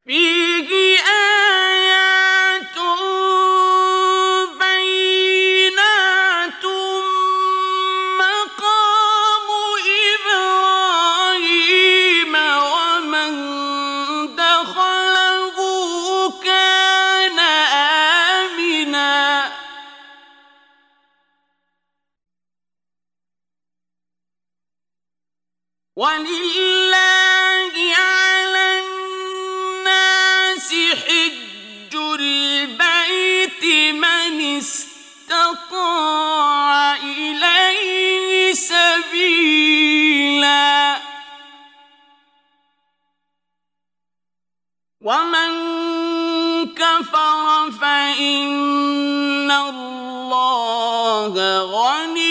فيه آيات بينات مقام إبراهيم ومن دخله كان آمنا ولله على الناس حج البيت من استطاع إليه سبيلا ومن كفر فإن الله غني